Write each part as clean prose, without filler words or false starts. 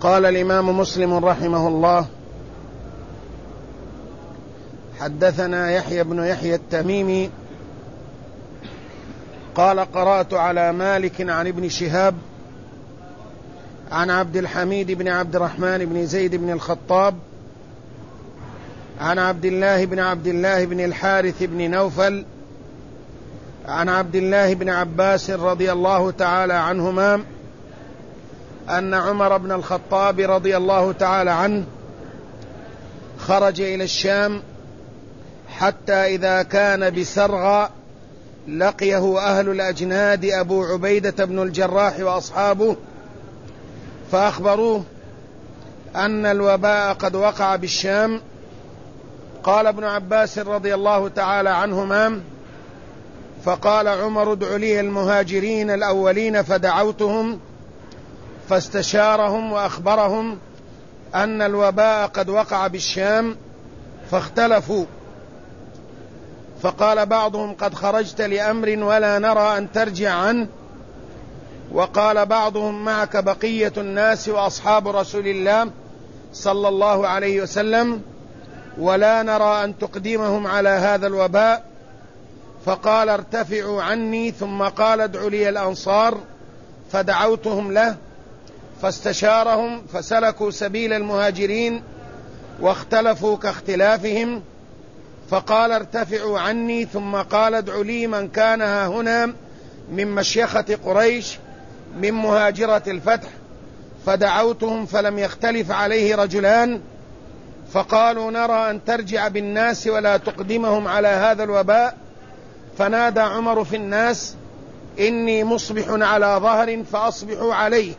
قال الإمام مسلم رحمه الله: حدثنا يحيى بن يحيى التميمي قال: قرأت على مالك عن ابن شهاب عن عبد الحميد بن عبد الرحمن بن زيد بن الخطاب عن عبد الله بن الحارث بن نوفل عن عبد الله بن عباس رضي الله تعالى عنهما أن عمر بن الخطاب رضي الله تعالى عنه خرج إلى الشام حتى إذا كان بسرغ لقيه أهل الأجناد أبو عبيدة بن الجراح وأصحابه فأخبروه أن الوباء قد وقع بالشام. قال ابن عباس رضي الله تعالى عنهما: فقال عمر: ادع لي المهاجرين الأولين، فدعوتهم فاستشارهم وأخبرهم أن الوباء قد وقع بالشام فاختلفوا، فقال بعضهم: قد خرجت لأمر ولا نرى أن ترجع عنه، وقال بعضهم: معك بقية الناس وأصحاب رسول الله صلى الله عليه وسلم ولا نرى أن تقدمهم على هذا الوباء. فقال: ارتفعوا عني. ثم قال: ادعوا لي الأنصار، فدعوتهم له فاستشارهم فسلكوا سبيل المهاجرين واختلفوا كاختلافهم. فقال: ارتفعوا عني. ثم قال: ادعوا لي من كان هنا من مشيخة قريش من مهاجرة الفتح، فدعوتهم فلم يختلف عليه رجلان، فقالوا: نرى أن ترجع بالناس ولا تقدمهم على هذا الوباء. فنادى عمر في الناس: إني مصبح على ظهر فأصبحوا عليه.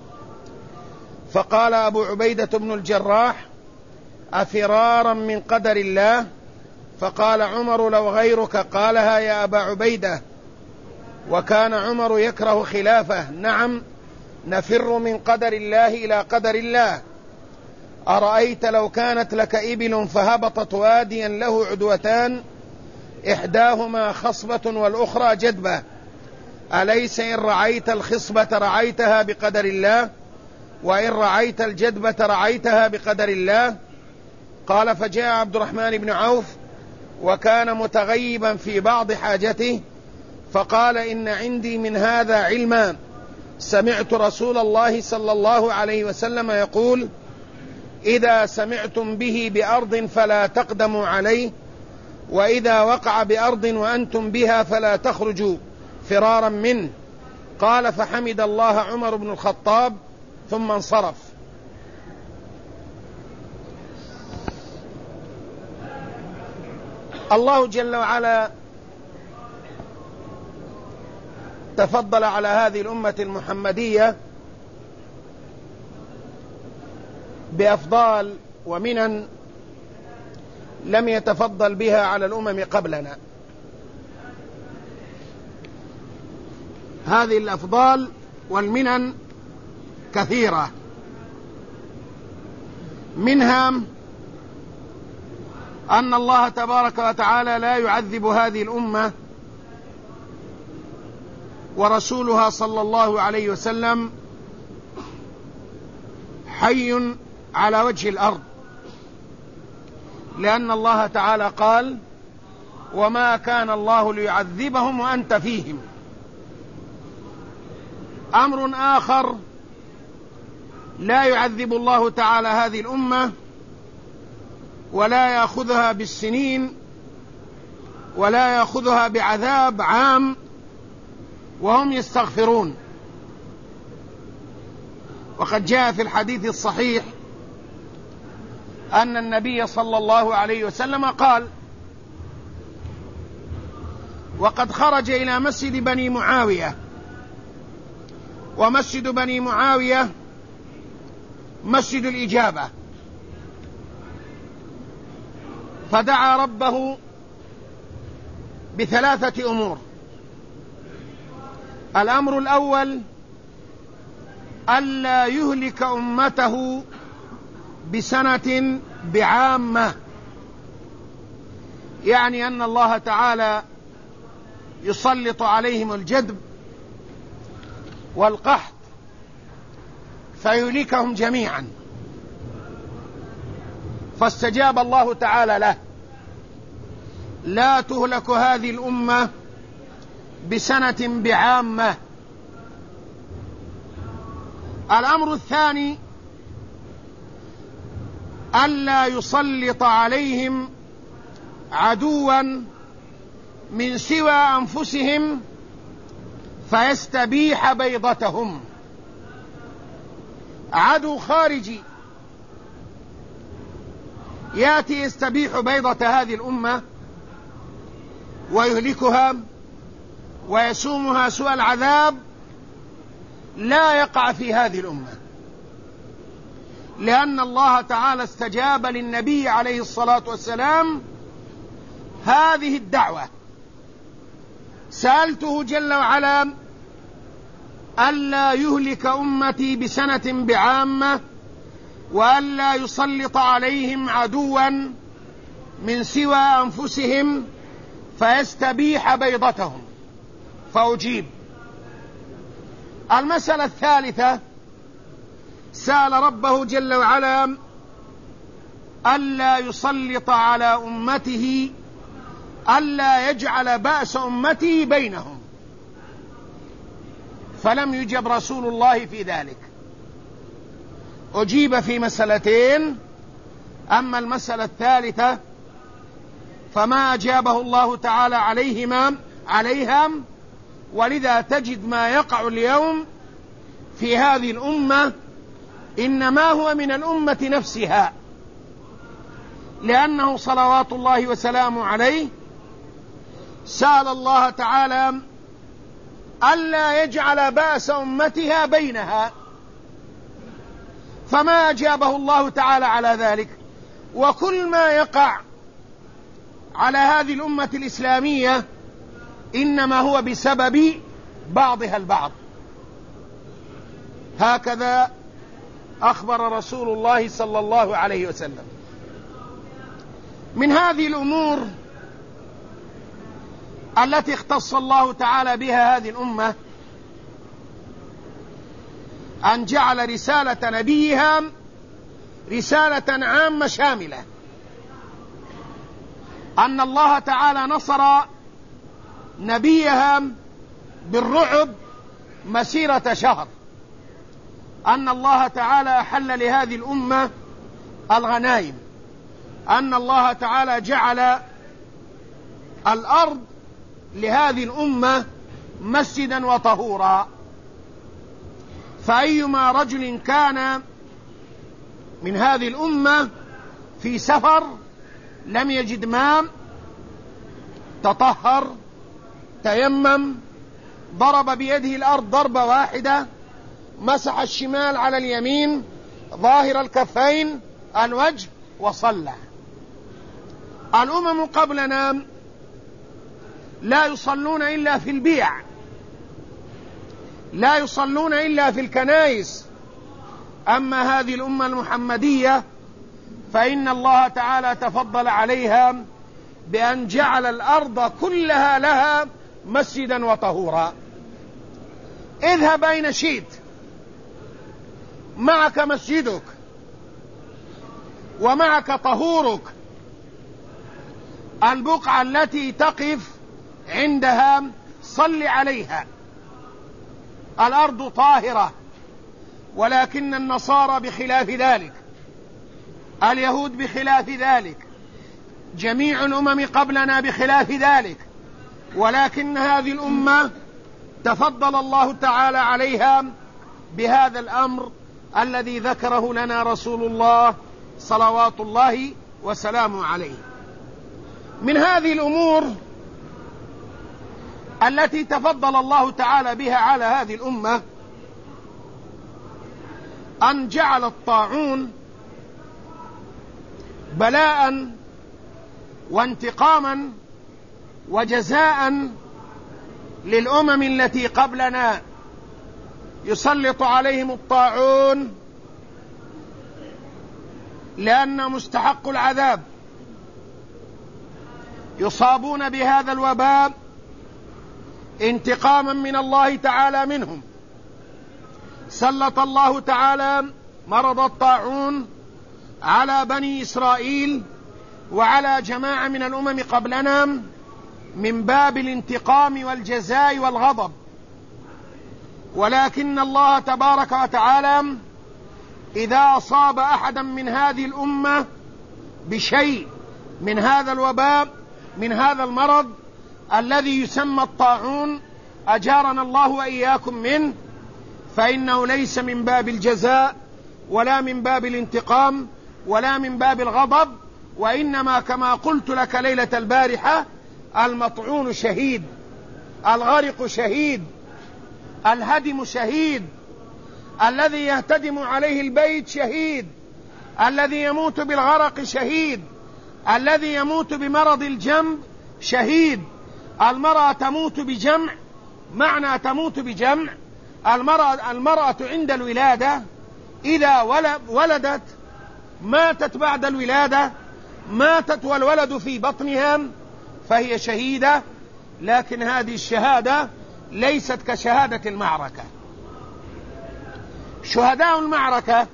فقال أبو عبيدة بن الجراح: أفرارا من قدر الله؟ فقال عمر: لو غيرك قالها يا أبا عبيدة. وكان عمر يكره خلافه: نعم، نفر من قدر الله إلى قدر الله. أرأيت لو كانت لك إبل فهبطت واديا له عدوتان، إحداهما خصبة والأخرى جدبة، أليس إن رعيت الخصبة رعيتها بقدر الله، وإن رعيت الجدبة رعيتها بقدر الله؟ قال: فجاء عبد الرحمن بن عوف وكان متغيبا في بعض حاجته، فقال: إن عندي من هذا علما، سمعت رسول الله صلى الله عليه وسلم يقول: إذا سمعتم به بأرض فلا تقدموا عليه، وإذا وقع بأرض وأنتم بها فلا تخرجوا فرارا منه. قال: فحمد الله عمر بن الخطاب ثم انصرف. الله جل وعلا تفضل على هذه الأمة المحمدية بأفضال ومنن لم يتفضل بها على الأمم قبلنا. هذه الأفضال والمنن كثيرة، منها أن الله تبارك وتعالى لا يعذب هذه الأمة ورسولها صلى الله عليه وسلم حي على وجه الأرض، لأن الله تعالى قال: وما كان الله ليعذبهم وأنت فيهم. أمر آخر: لا يعذب الله تعالى هذه الأمة ولا يأخذها بالسنين ولا يأخذها بعذاب عام وهم يستغفرون. وقد جاء في الحديث الصحيح أن النبي صلى الله عليه وسلم قال: وقد خرج إلى مسجد بني معاوية، ومسجد بني معاوية مسجد الإجابة، فدعا ربه بثلاثة أمور. الأمر الأول: ألا يهلك أمته بسنة بعامة، يعني أن الله تعالى يسلط عليهم الجدب والقحط فيهلكهم جميعا. فاستجاب الله تعالى له: لا تهلك هذه الأمة بسنة بعامة. الأمر الثاني: ألا يسلط عليهم عدوا من سوى أنفسهم فيستبيح بيضتهم. عدو خارجي يأتي يستبيح بيضة هذه الأمة ويهلكها ويسومها سوء العذاب، لا يقع في هذه الأمة، لأن الله تعالى استجاب للنبي عليه الصلاة والسلام هذه الدعوة. سألته جل وعلا ألا يهلك أمتي بسنة بعامة، وألا يسلط عليهم عدوا من سوى أنفسهم فيستبيح بيضتهم، فأجيب. المسألة الثالثة: سأل ربه جل وعلا ألا يسلط على أمته، ألا يجعل بأس أمتي بينهم، فلم يجب رسول الله في ذلك. أجيب في مسألتين. أما المسألة الثالثة فما أجابه الله تعالى عليها، ولذا تجد ما يقع اليوم في هذه الأمة إنما هو من الأمة نفسها، لأنه صلوات الله وسلامه عليه سأل الله تعالى ألا يجعل بأس أمتها بينها، فما أجابه الله تعالى على ذلك. وكل ما يقع على هذه الأمة الإسلامية إنما هو بسبب بعضها البعض. هكذا أخبر رسول الله صلى الله عليه وسلم. من هذه الأمور التي اختص الله تعالى بها هذه الأمة أن جعل رسالة نبيها رسالة عامة شاملة، أن الله تعالى نصر نبيها بالرعب مسيرة شهر، أن الله تعالى أحل لهذه الأمة الغنائم، أن الله تعالى جعل الأرض لهذه الأمة مسجدا وطهورا. فأيما رجل كان من هذه الأمة في سفر لم يجد ماء تطهر، تيمم، ضرب بيده الأرض ضربة واحدة، مسح الشمال على اليمين، ظاهر الكفين، الوجه، وصلى. الأمم قبلنا لا يصلون إلا في البيع، لا يصلون إلا في الكنائس. أما هذه الأمة المحمدية فإن الله تعالى تفضل عليها بأن جعل الأرض كلها لها مسجدا وطهورا. اذهب أين شئت، معك مسجدك ومعك طهورك. البقعة التي تقف عندها صل عليها. الأرض طاهرة، ولكن النصارى بخلاف ذلك، اليهود بخلاف ذلك، جميع الأمم قبلنا بخلاف ذلك، ولكن هذه الأمة تفضل الله تعالى عليها بهذا الأمر الذي ذكره لنا رسول الله صلوات الله وسلامه عليه. من هذه الأمور التي تفضل الله تعالى بها على هذه الأمة أن جعل الطاعون بلاء وانتقاما وجزاء للأمم التي قبلنا. يسلط عليهم الطاعون لأن مستحق العذاب، يصابون بهذا الوباء انتقاما من الله تعالى منهم. سلط الله تعالى مرض الطاعون على بني إسرائيل وعلى جماعة من الأمم قبلنا من باب الانتقام والجزاء والغضب، ولكن الله تبارك وتعالى إذا أصاب أحدا من هذه الأمة بشيء من هذا الوباء، من هذا المرض الذي يسمى الطاعون، أجارنا الله وإياكم منه، فإنه ليس من باب الجزاء ولا من باب الانتقام ولا من باب الغضب، وإنما كما قلت لك ليلة البارحة: المطعون شهيد، الغرق شهيد، الهدم شهيد، الذي يهتدم عليه البيت شهيد، الذي يموت بالغرق شهيد، الذي يموت بمرض الجنب شهيد. المرأة تموت بجمع، معنى تموت بجمع: المرأة عند الولادة إذا ولدت ماتت بعد الولادة، ماتت والولد في بطنها، فهي شهيدة، لكن هذه الشهادة ليست كشهادة المعركة. شهداء المعركة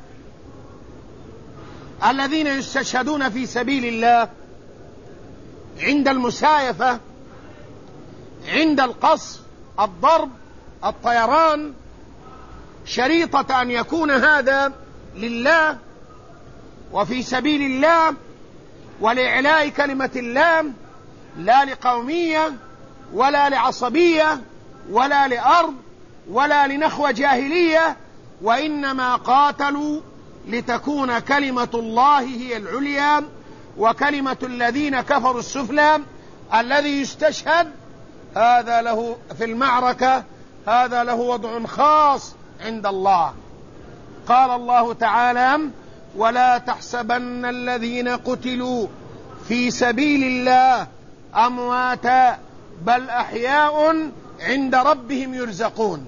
الذين يستشهدون في سبيل الله عند المسايفة، عند القصف، الضرب، الطيران، شريطة أن يكون هذا لله وفي سبيل الله ولإعلاء كلمة الله، لا لقومية ولا لعصبية ولا لأرض ولا لنخوة جاهلية، وإنما قاتلوا لتكون كلمة الله هي العليا وكلمة الذين كفروا السفلى. الذي يستشهد هذا له في المعركة هذا له وضع خاص عند الله. قال الله تعالى: ولا تحسبن الذين قتلوا في سبيل الله أمواتا بل أحياء عند ربهم يرزقون.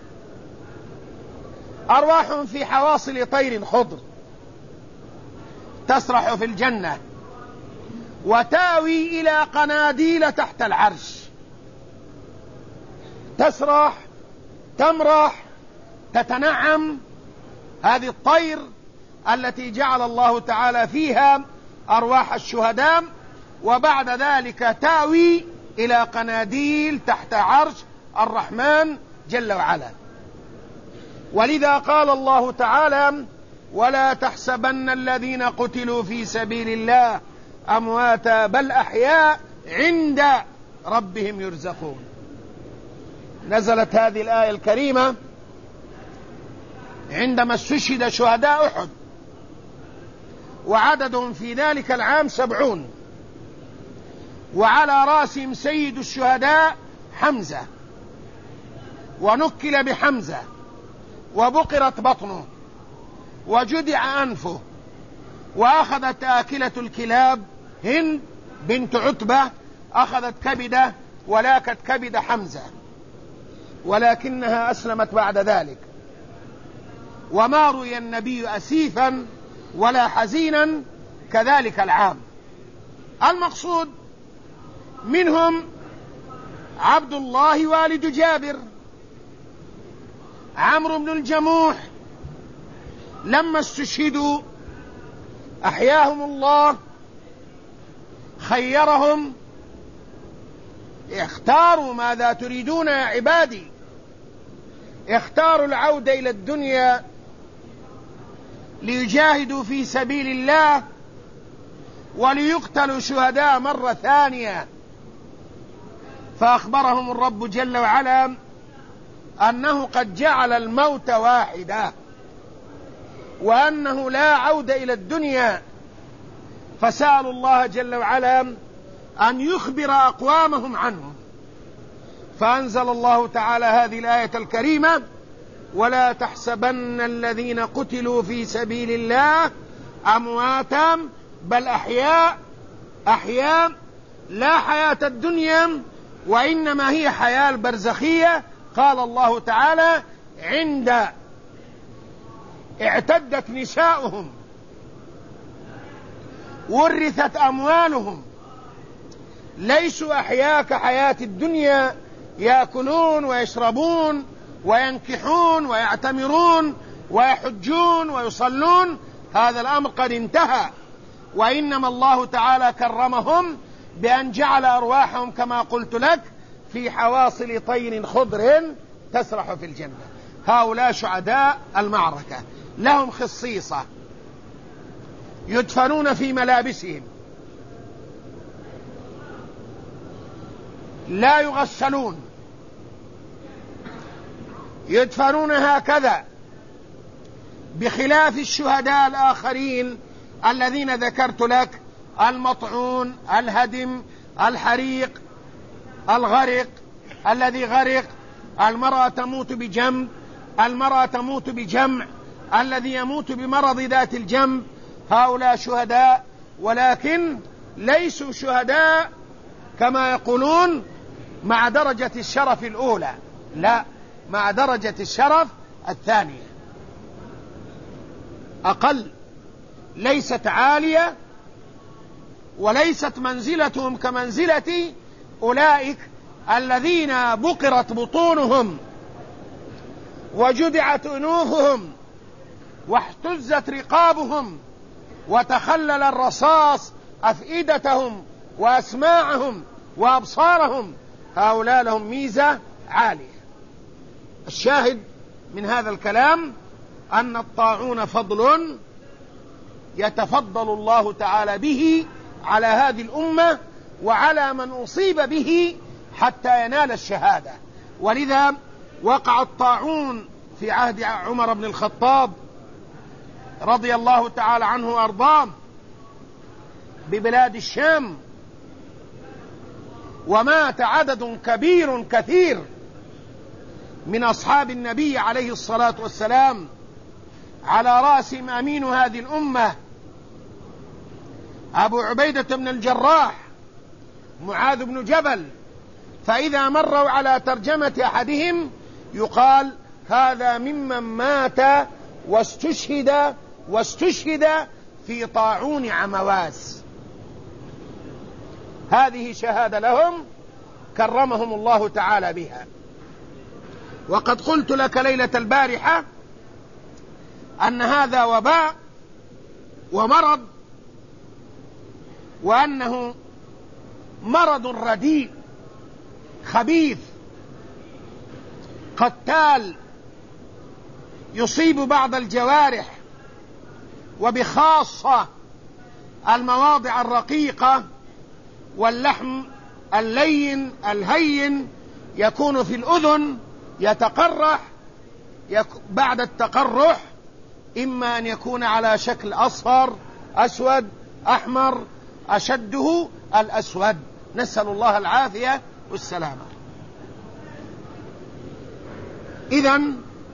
أرواح في حواصل طير خضر تسرح في الجنة وتاوي إلى قناديل تحت العرش. تسرح، تمرح، تتنعم، هذه الطير التي جعل الله تعالى فيها أرواح الشهداء، وبعد ذلك تاوي إلى قناديل تحت عرش الرحمن جل وعلا. ولذا قال الله تعالى: ولا تحسبن الذين قتلوا في سبيل الله أمواتا بل أحياء عند ربهم يرزقون. نزلت هذه الآية الكريمة عندما استشهد شهداء أحد، وعددهم في ذلك العام 70، وعلى رأسهم سيد الشهداء حمزة، ونكل بحمزة، وبقرت بطنه، وجدع أنفه، وأخذت آكلة الكلاب هند بنت عتبة أخذت كبده ولاكت كبد حمزة، ولكنها أسلمت بعد ذلك. وما رؤي النبي أسيفا ولا حزينا كذلك العام. المقصود منهم عبد الله والد جابر، عمرو بن الجموح، لما استشهدوا أحياهم الله، خيرهم: اختاروا ماذا تريدون يا عبادي. اختاروا العودة إلى الدنيا ليجاهدوا في سبيل الله وليقتلوا شهداء مرة ثانية. فأخبرهم الرب جل وعلا أنه قد جعل الموت واحدا، وأنه لا عودة إلى الدنيا. فسألوا الله جل وعلا أن يخبر أقوامهم عنه، فأنزل الله تعالى هذه الآية الكريمة: ولا تحسبن الذين قتلوا في سبيل الله أمواتا بل أحياء. أحياء لا حياة الدنيا، وإنما هي حياة البرزخية. قال الله تعالى: عند اعتدت نساؤهم، ورثت أموالهم، ليسوا أحياء كحياة الدنيا يأكلون ويشربون وينكحون ويعتمرون ويحجون ويصلون، هذا الأمر قد انتهى. وإنما الله تعالى كرمهم بأن جعل أرواحهم كما قلت لك في حواصل طير خضر تسرح في الجنة. هؤلاء شهداء المعركة، لهم خصيصة، يدفنون في ملابسهم، لا يغسلون، يدفنون هكذا، بخلاف الشهداء الآخرين الذين ذكرت لك: المطعون، الهدم، الحريق، الغرق، الذي غرق، المرأة تموت بجنب، المرأة تموت بجمع، الذي يموت بمرض ذات الجنب. هؤلاء شهداء، ولكن ليسوا شهداء كما يقولون مع درجة الشرف الأولى، لا، مع درجة الشرف الثانية، أقل، ليست عالية، وليست منزلتهم كمنزلة أولئك الذين بقرت بطونهم وجدعت أنوفهم واحتزت رقابهم وتخلل الرصاص أفئدتهم وأسماعهم وأبصارهم. هؤلاء لهم ميزة عالية. الشاهد من هذا الكلام أن الطاعون فضل يتفضل الله تعالى به على هذه الأمة وعلى من أصيب به حتى ينال الشهادة. ولذا وقع الطاعون في عهد عمر بن الخطاب رضي الله تعالى عنه وأرضاه ببلاد الشام، ومات عدد كبير كثير من أصحاب النبي عليه الصلاة والسلام، على رأسهم أمين هذه الأمة أبو عبيدة بن الجراح، معاذ بن جبل. فإذا مروا على ترجمة أحدهم يقال: هذا ممن مات واستشهد في طاعون عمواس. هذه شهادة لهم كرمهم الله تعالى بها. وقد قلت لك ليلة البارحة أن هذا وباء ومرض، وأنه مرض رديء خبيث قتال، يصيب بعض الجوارح، وبخاصة المواضع الرقيقة، واللحم اللين الهين يكون في الأذن، يتقرح. بعد التقرح إما أن يكون على شكل أصفر، أسود، أحمر، أشده الأسود، نسأل الله العافية والسلامة. إذن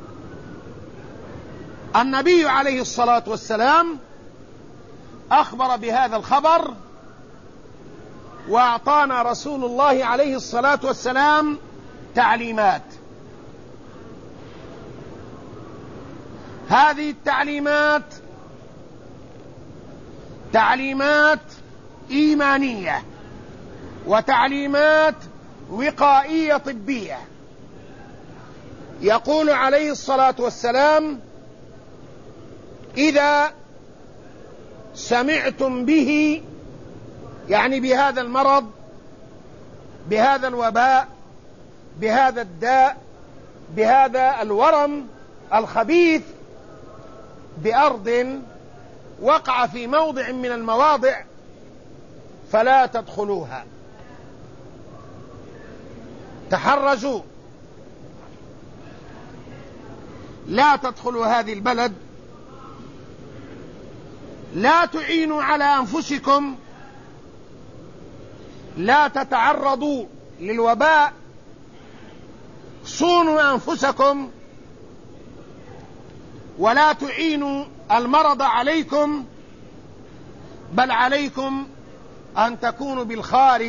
النبي عليه الصلاة والسلام أخبر بهذا الخبر، وأعطانا رسول الله عليه الصلاة والسلام تعليمات. هذه التعليمات تعليمات إيمانية وتعليمات وقائية طبية. يقول عليه الصلاة والسلام: إذا سمعتم به، يعني بهذا المرض، بهذا الوباء، بهذا الداء، بهذا الورم الخبيث، بأرض وقع في موضع من المواضع، فلا تدخلوها، تحرزوا، لا تدخلوا هذه البلد، لا تعينوا على أنفسكم، لا تتعرضوا للوباء، صونوا أنفسكم، ولا تعينوا المرض عليكم، بل عليكم أن تكونوا بالخارج.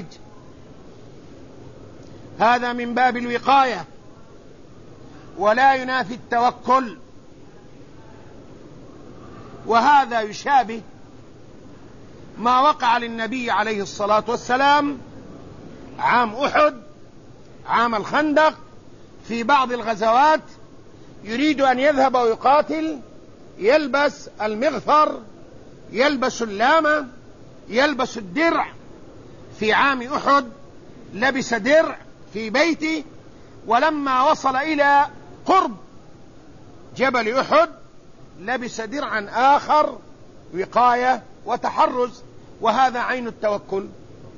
هذا من باب الوقاية، ولا ينافي التوكل. وهذا يشابه ما وقع للنبي عليه الصلاة والسلام عام أحد، عام الخندق، في بعض الغزوات يريد أن يذهب ويقاتل، يلبس المغفر، يلبس اللامة، يلبس الدرع. في عام أحد لبس درع في بيته، ولما وصل إلى قرب جبل أحد لبس درعا آخر وقاية وتحرز، وهذا عين التوكل.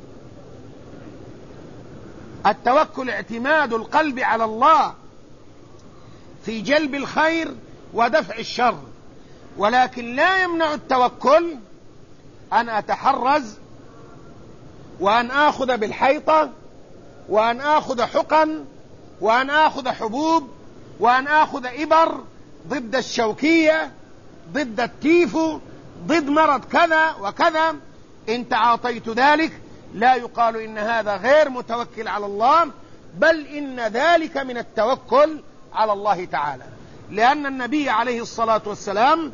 التوكل اعتماد القلب على الله في جلب الخير ودفع الشر، ولكن لا يمنع التوكل أن أتحرز وأن آخذ بالحيطة وأن آخذ حقن وأن آخذ حبوب وأن آخذ إبر ضد الشوكية، ضد التيفو، ضد مرض كذا وكذا. إن تعاطيت ذلك لا يقال إن هذا غير متوكل على الله، بل إن ذلك من التوكل على الله تعالى، لأن النبي عليه الصلاة والسلام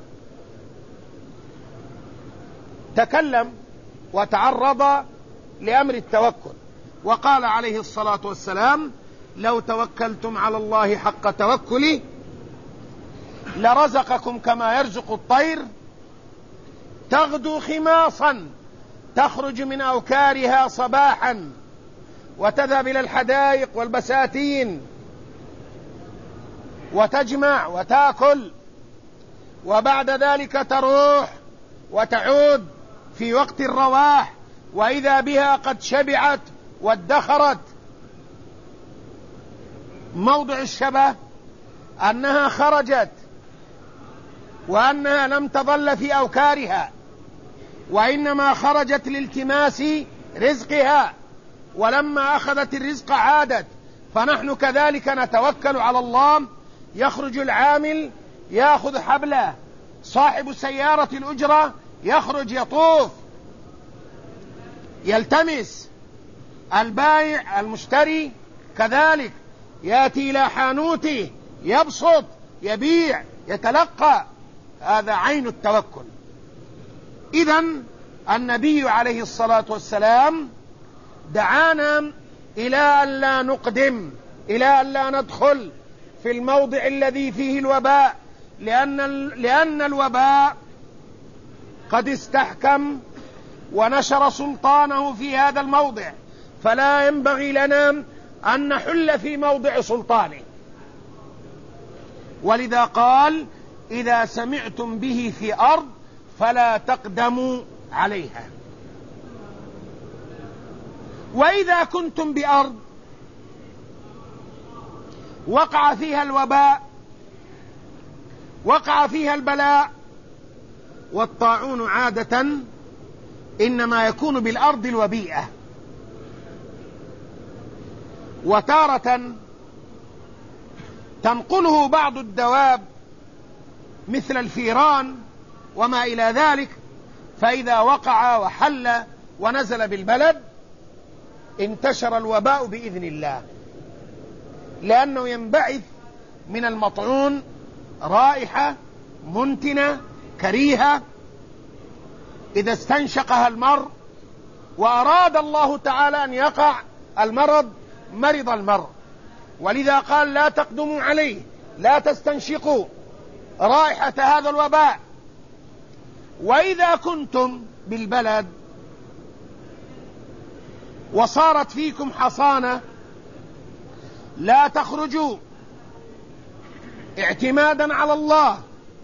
تكلم وتعرض لأمر التوكل، وقال عليه الصلاة والسلام: لو توكلتم على الله حق توكله لرزقكم كما يرزق الطير تغدو خماصا تخرج من أوكارها صباحا وتذهب إلى الحدائق والبساتين وتجمع وتأكل، وبعد ذلك تروح وتعود في وقت الرواح وإذا بها قد شبعت وادخرت. موضع الشبه أنها خرجت وأنها لم تظل في أوكارها، وإنما خرجت لالتماس رزقها، ولما أخذت الرزق عادت. فنحن كذلك نتوكل على الله. يخرج العامل يأخذ حبله، صاحب سيارة الأجرة يخرج يطوف يلتمس، البائع المشتري كذلك يأتي إلى حانوته يبسط يبيع يتلقى. هذا عين التوكل. إذن النبي عليه الصلاة والسلام دعانا إلى أن لا نقدم، إلى أن لا ندخل في الموضع الذي فيه الوباء، لأن الوباء قد استحكم ونشر سلطانه في هذا الموضع، فلا ينبغي لنا أن نحل في موضع سلطانه. ولذا قال: إذا سمعتم به في أرض فلا تقدموا عليها. وإذا كنتم بأرض وقع فيها الوباء، وقع فيها البلاء، والطاعون عادة إنما يكون بالأرض الوبيئة، وتارة تنقله بعض الدواب مثل الفيران وما إلى ذلك، فإذا وقع وحل ونزل بالبلد انتشر الوباء بإذن الله، لأنه ينبعث من المطعون رائحة منتنة كريهة إذا استنشقها المرء، وأراد الله تعالى أن يقع المرض مرض المرء. ولذا قال: لا تقدموا عليه، لا تستنشقوا رائحة هذا الوباء. وإذا كنتم بالبلد وصارت فيكم حصانة لا تخرجوا اعتمادا على الله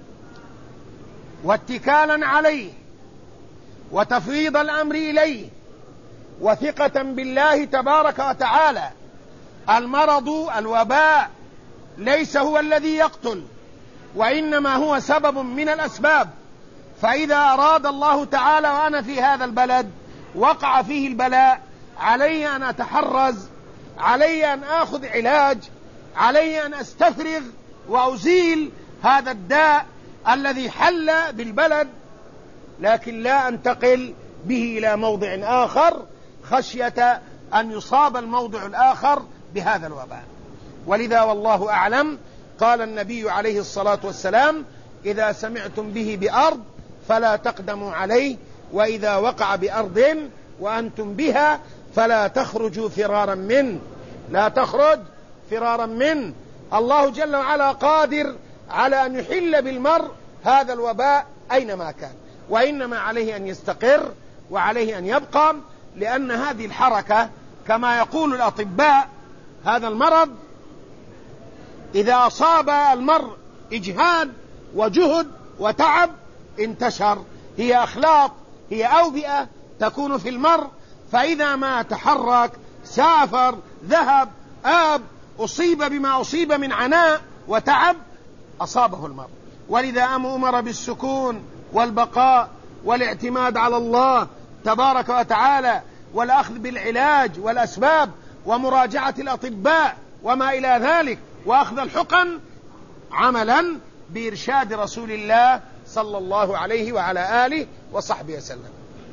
واتكالا عليه وتفويض الأمر إليه وثقة بالله تبارك وتعالى. المرض الوباء ليس هو الذي يقتل، وإنما هو سبب من الأسباب. فإذا أراد الله تعالى وأنا في هذا البلد وقع فيه البلاء، علي أن أتحرز، علي أن آخذ علاج، علي أن أستفرغ وأزيل هذا الداء الذي حل بالبلد، لكن لا أنتقل به إلى موضع آخر خشية أن يصاب الموضع الآخر بهذا الوباء. ولذا والله أعلم قال النبي عليه الصلاة والسلام: إذا سمعتم به بأرض فلا تقدموا عليه، وإذا وقع بأرض وأنتم بها فلا تخرجوا فرارا منه. لا تخرج فرارا منه. الله جل وعلا قادر على أن يحل بالمرء هذا الوباء أينما كان، وإنما عليه أن يستقر وعليه أن يبقى، لأن هذه الحركة كما يقول الأطباء هذا المرض إذا أصاب المرء إجهاد وجهد وتعب انتشر. هي أخلاط، هي أوبئة تكون في المرء، فإذا ما تحرك سافر ذهب آب أصيب بما أصيب من عناء وتعب أصابه المرء. ولذا أمر بالسكون والبقاء والاعتماد على الله تبارك وتعالى، والأخذ بالعلاج والأسباب ومراجعة الأطباء وما إلى ذلك، وأخذ الحقن عملا بإرشاد رسول الله صلى الله عليه وعلى آله وصحبه وسلم.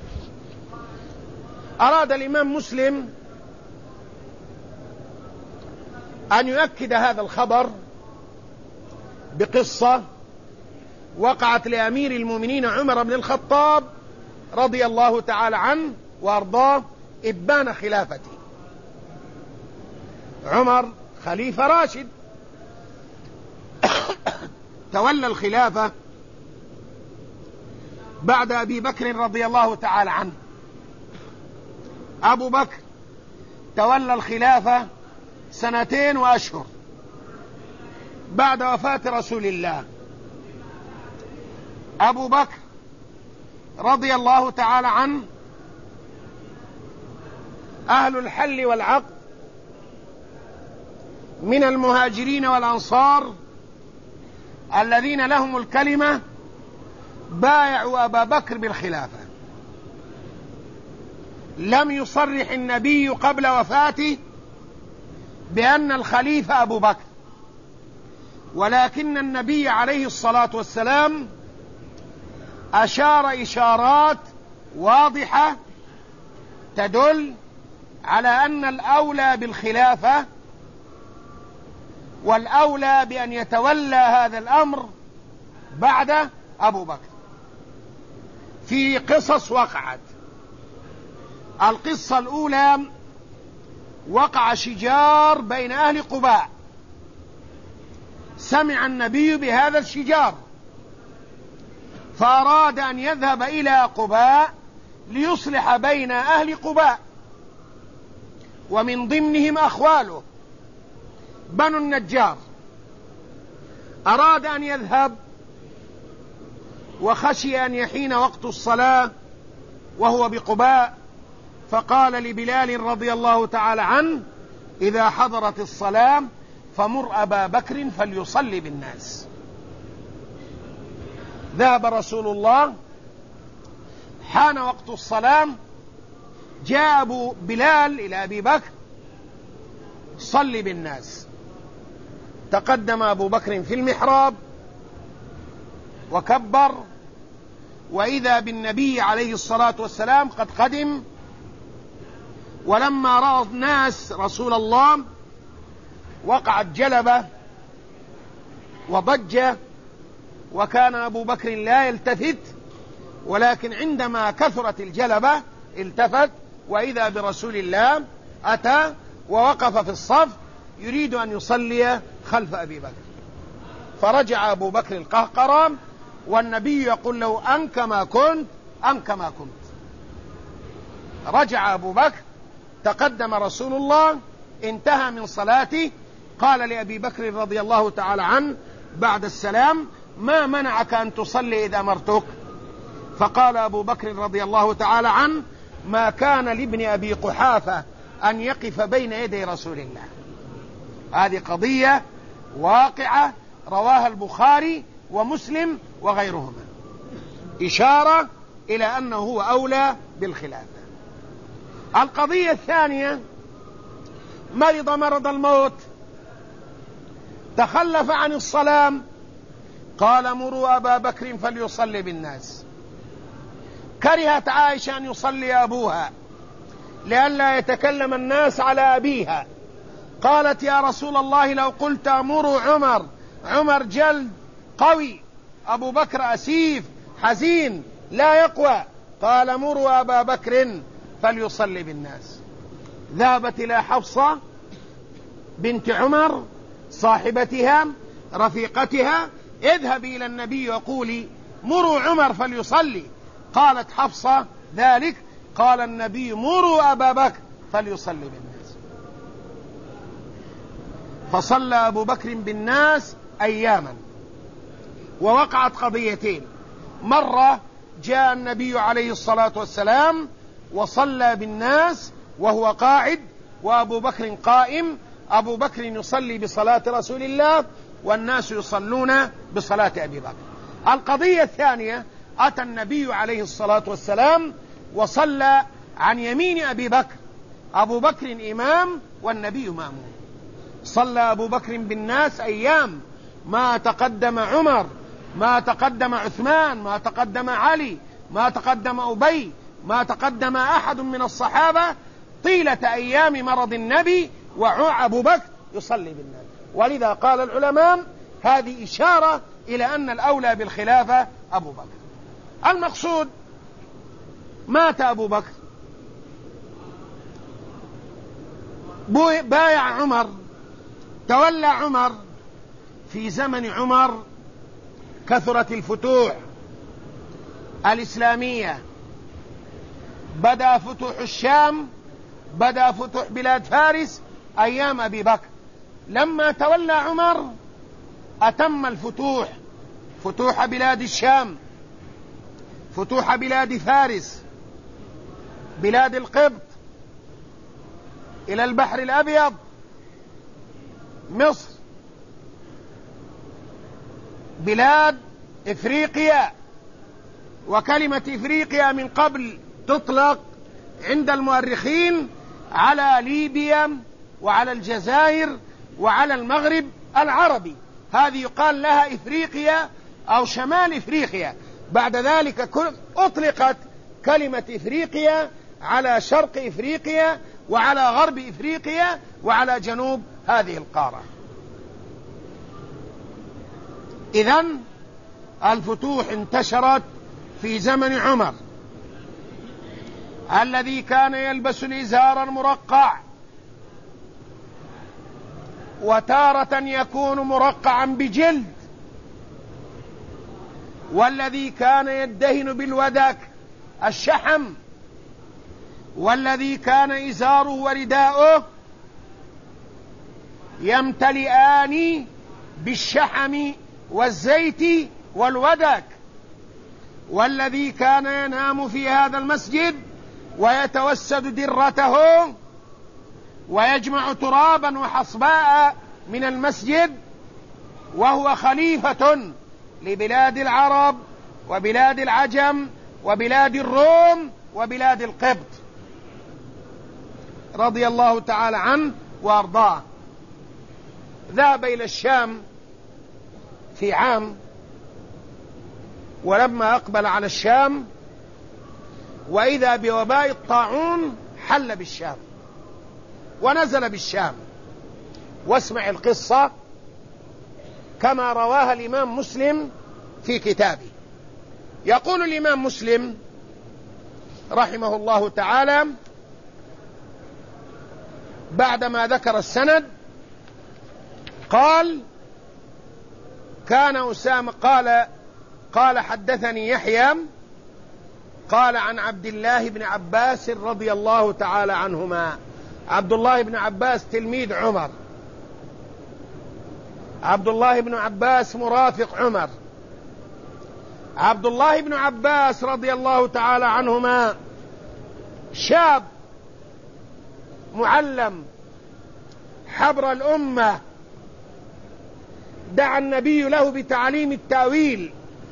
أراد الإمام مسلم أن يؤكد هذا الخبر بقصة وقعت لأمير المؤمنين عمر بن الخطاب رضي الله تعالى عنه وأرضاه إبان خلافته. عمر خليفة راشد تولى الخلافة بعد أبي بكر رضي الله تعالى عنه. أبو بكر تولى الخلافة 2 وأشهر بعد وفاة رسول الله. أبو بكر رضي الله تعالى عنه أهل الحل والعقد من المهاجرين والأنصار الذين لهم الكلمة بايعوا أبا بكر بالخلافة. لم يصرح النبي قبل وفاته بأن الخليفة أبو بكر، ولكن النبي عليه الصلاة والسلام أشار إشارات واضحة تدل على أن الأولى بالخلافة والأولى بأن يتولى هذا الأمر بعد أبو بكر في قصص وقعت. القصة الأولى وقع شجار بين أهل قباء، سمع النبي بهذا الشجار فأراد أن يذهب إلى قباء ليصلح بين أهل قباء، ومن ضمنهم أخواله بنو النجار. أراد أن يذهب وخشي أن يحين وقت الصلاة وهو بقباء، فقال لبلال رضي الله تعالى عنه: إذا حضرت الصلاة فمر أبا بكر فليصلي بالناس. ذهب رسول الله، حان وقت الصلاة، جاء أبو بلال إلى أبي بكر: صلي بالناس. تقدم أبو بكر في المحراب وكبر، وإذا بالنبي عليه الصلاة والسلام قد قدم. ولما رأى الناس رسول الله وقعت جلبة وضجة، وكان أبو بكر لا يلتفت، ولكن عندما كثرت الجلبة التفت، وإذا برسول الله أتى ووقف في الصف يريد أن يصلي خلف أبي بكر. فرجع أبو بكر القهقرة، والنبي يقول له: أن كما كنت، أن كما كنت. رجع أبو بكر، تقدم رسول الله، انتهى من صلاته، قال لأبي بكر رضي الله تعالى عنه بعد السلام: ما منعك أن تصلي إذ أمرتك؟ فقال أبو بكر رضي الله تعالى عنه: ما كان لابن أبي قحافة أن يقف بين يدي رسول الله. هذه قضية واقعة رواها البخاري ومسلم وغيرهما، إشارة إلى أنه هو أولى بالخلافة. القضية الثانية: مرض مرض الموت، تخلف عن الصلاة، قال: مروا أبا بكر فليصلي بالناس. كرهت عائشة أن يصلي أبوها لئلا يتكلم الناس على أبيها، قالت: يا رسول الله لو قلت مروا عمر، عمر جلد قوي، أبو بكر أسيف حزين لا يقوى. قال: مروا أبا بكر فليصلي بالناس. ذهبت إلى حفصة بنت عمر صاحبتها رفيقتها: اذهبي إلى النبي وقولي مروا عمر فليصلي. قالت حفصة ذلك، قال النبي: مروا أبا بكر فليصلي بالناس. فصلى أبو بكر بالناس أياما. ووقعت قضيتين: مرة جاء النبي عليه الصلاة والسلام وصلى بالناس وهو قاعد وأبو بكر قائم، أبو بكر يصلي بصلاة رسول الله والناس يصلون بصلاة أبي بكر. القضية الثانية: أتى النبي عليه الصلاة والسلام وصلى عن يمين أبي بكر، أبو بكر إمام والنبي مأموم. صلى أبو بكر بالناس أيام، ما تقدم عمر، ما تقدم عثمان، ما تقدم علي، ما تقدم أبي، ما تقدم أحد من الصحابة طيلة أيام مرض النبي وأبو بكر يصلي بالناس. ولذا قال العلماء هذه إشارة إلى أن الأولى بالخلافة أبو بكر. المقصود: مات أبو بكر، بايع عمر، تولى عمر. في زمن عمر كثرت الفتوح الإسلامية، بدأ فتوح الشام، بدأ فتوح بلاد فارس أيام أبي بكر. لما تولى عمر أتم الفتوح، فتوح بلاد الشام، فتوح بلاد فارس، بلاد القبط إلى البحر الأبيض، مصر، بلاد إفريقيا. وكلمة إفريقيا من قبل تطلق عند المؤرخين على ليبيا وعلى الجزائر وعلى المغرب العربي، هذه يقال لها إفريقيا أو شمال إفريقيا. بعد ذلك أطلقت كلمة إفريقيا على شرق إفريقيا وعلى غرب إفريقيا وعلى جنوب هذه القارة. إذن الفتوح انتشرت في زمن عمر، الذي كان يلبس الإزار المرقع، وتارة يكون مرقعا بجلد، والذي كان يدهن بالودك الشحم، والذي كان إزاره ورداؤه يمتلئان بالشحم والزيت والودك، والذي كان ينام في هذا المسجد ويتوسد درته ويجمع ترابا وحصباء من المسجد، وهو خليفة لبلاد العرب وبلاد العجم وبلاد الروم وبلاد القبط، رضي الله تعالى عنه وأرضاه. ذهب إلى الشام في عام، ولما أقبل على الشام وإذا بوباء الطاعون حل بالشام ونزل بالشام. واسمع القصة كما رواها الإمام مسلم في كتابه. يقول الإمام مسلم رحمه الله تعالى بعدما ذكر السند، قال: كان أسامة قال حدثني يحيى قال عن عبد الله بن عباس رضي الله تعالى عنهما. عبد الله بن عباس تلميذ عمر، عبد الله بن عباس مرافق عمر. عبد الله بن عباس رضي الله تعالى عنهما شاب معلم حبر الأمة، دعا النبي له بتعليم التأويل،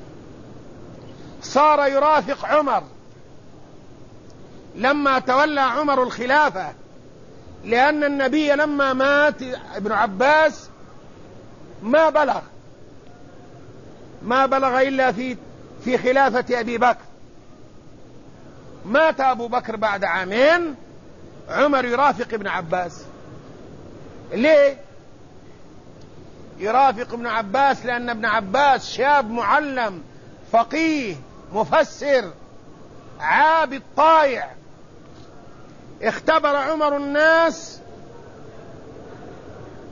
صار يرافق عمر لما تولى عمر الخلافة، لأن النبي لما مات ابن عباس ما بلغ إلا في خلافة أبي بكر. مات أبو بكر بعد عامين، عمر يرافق ابن عباس. ليه يرافق ابن عباس؟ لأن ابن عباس شاب معلم فقيه مفسر عابد طائع. اختبر عمر الناس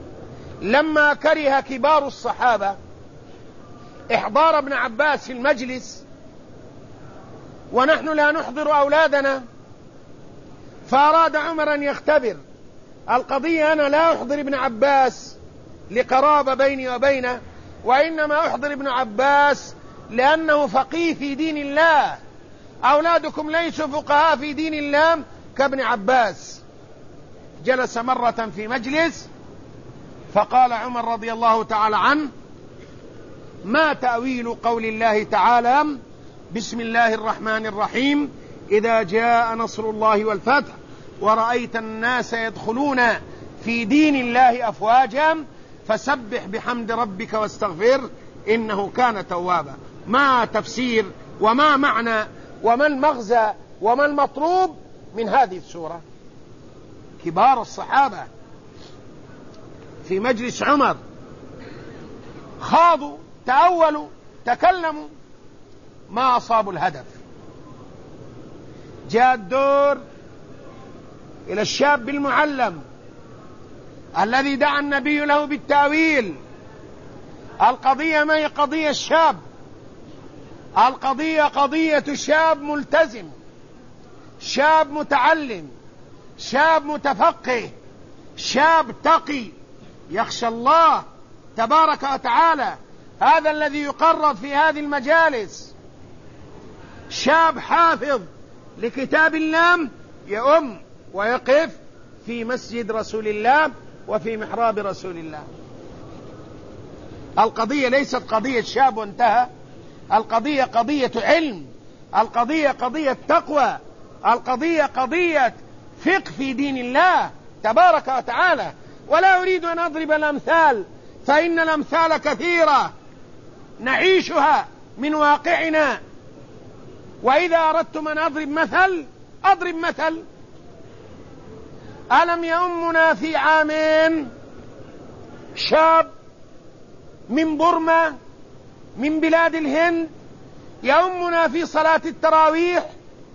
لما كره كبار الصحابة إحضار ابن عباس في المجلس ونحن لا نحضر أولادنا، فأراد عمر أن يختبر القضية. أنا لا أحضر ابن عباس لقرابة بيني وبينه، وإنما أحضر ابن عباس لأنه فقيه في دين الله. أولادكم ليسوا فقهاء في دين الله كابن عباس. جلس مرة في مجلس فقال عمر رضي الله تعالى عنه: ما تأويل قول الله تعالى بسم الله الرحمن الرحيم إذا جاء نصر الله والفتح ورأيت الناس يدخلون في دين الله أفواجا فسبح بحمد ربك واستغفر إنه كان توابا. ما تفسير وما معنى وما المغزى وما المطلوب من هذه السورة؟ كبار الصحابة في مجلس عمر خاضوا، تأولوا، تكلموا، ما أصابوا الهدف. جاء الدور إلى الشاب المعلم الذي دعا النبي له بالتأويل. القضية ما هي قضية الشاب، القضية قضية شاب ملتزم، شاب متعلم، شاب متفقه، شاب تقي يخشى الله تبارك وتعالى. هذا الذي يقرر في هذه المجالس. شاب حافظ لكتاب الله يؤم ويقف في مسجد رسول الله وفي محراب رسول الله. القضية ليست قضية شاب وانتهى، القضية قضية علم، القضية قضية تقوى، القضية قضية فقه في دين الله تبارك وتعالى. ولا أريد أن أضرب الأمثال، فإن الأمثال كثيرة نعيشها من واقعنا، وإذا أردتم أن أضرب مثل. ألم يؤمنا في عامين شاب من برما من بلاد الهند يؤمنا في صلاة التراويح؟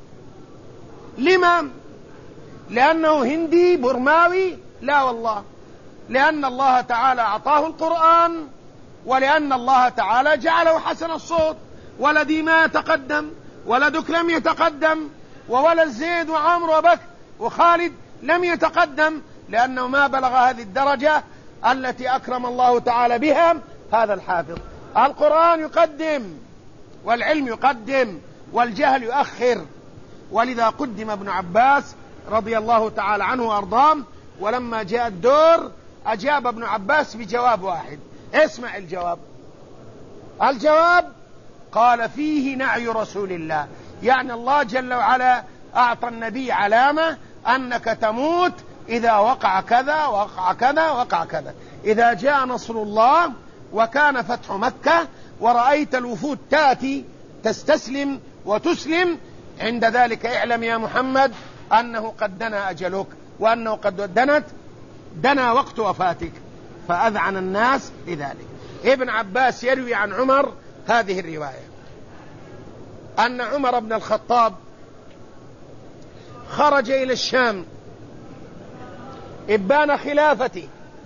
لما؟ لأنه هندي برماوي؟ لا والله، لأن الله تعالى أعطاه القرآن، ولأن الله تعالى جعله حسن الصوت. ولدي ما يتقدم، ولدك لم يتقدم، وولد زيد وعمر وبكر وخالد لم يتقدم، لأنه ما بلغ هذه الدرجة التي أكرم الله تعالى بها هذا الحافظ. القرآن يقدم، والعلم يقدم، والجهل يؤخر. ولذا قدم ابن عباس رضي الله تعالى عنه وأرضاه. ولما جاء الدور أجاب ابن عباس بجواب واحد. اسمع الجواب قال: فيه نعي رسول الله، يعني الله جل وعلا أعطى النبي علامة أنك تموت إذا وقع كذا وقع كذا وقع كذا. إذا جاء نصر الله وكان فتح مكة ورأيت الوفود تأتي تستسلم وتسلم، عند ذلك اعلم يا محمد أنه قد دنا أجلك، وأنه قد دنا وقت وفاتك. فأذعن الناس لذلك. ابن عباس يروي عن عمر هذه الرواية: أن عمر بن الخطاب خرج إلى الشام إبان خلافته،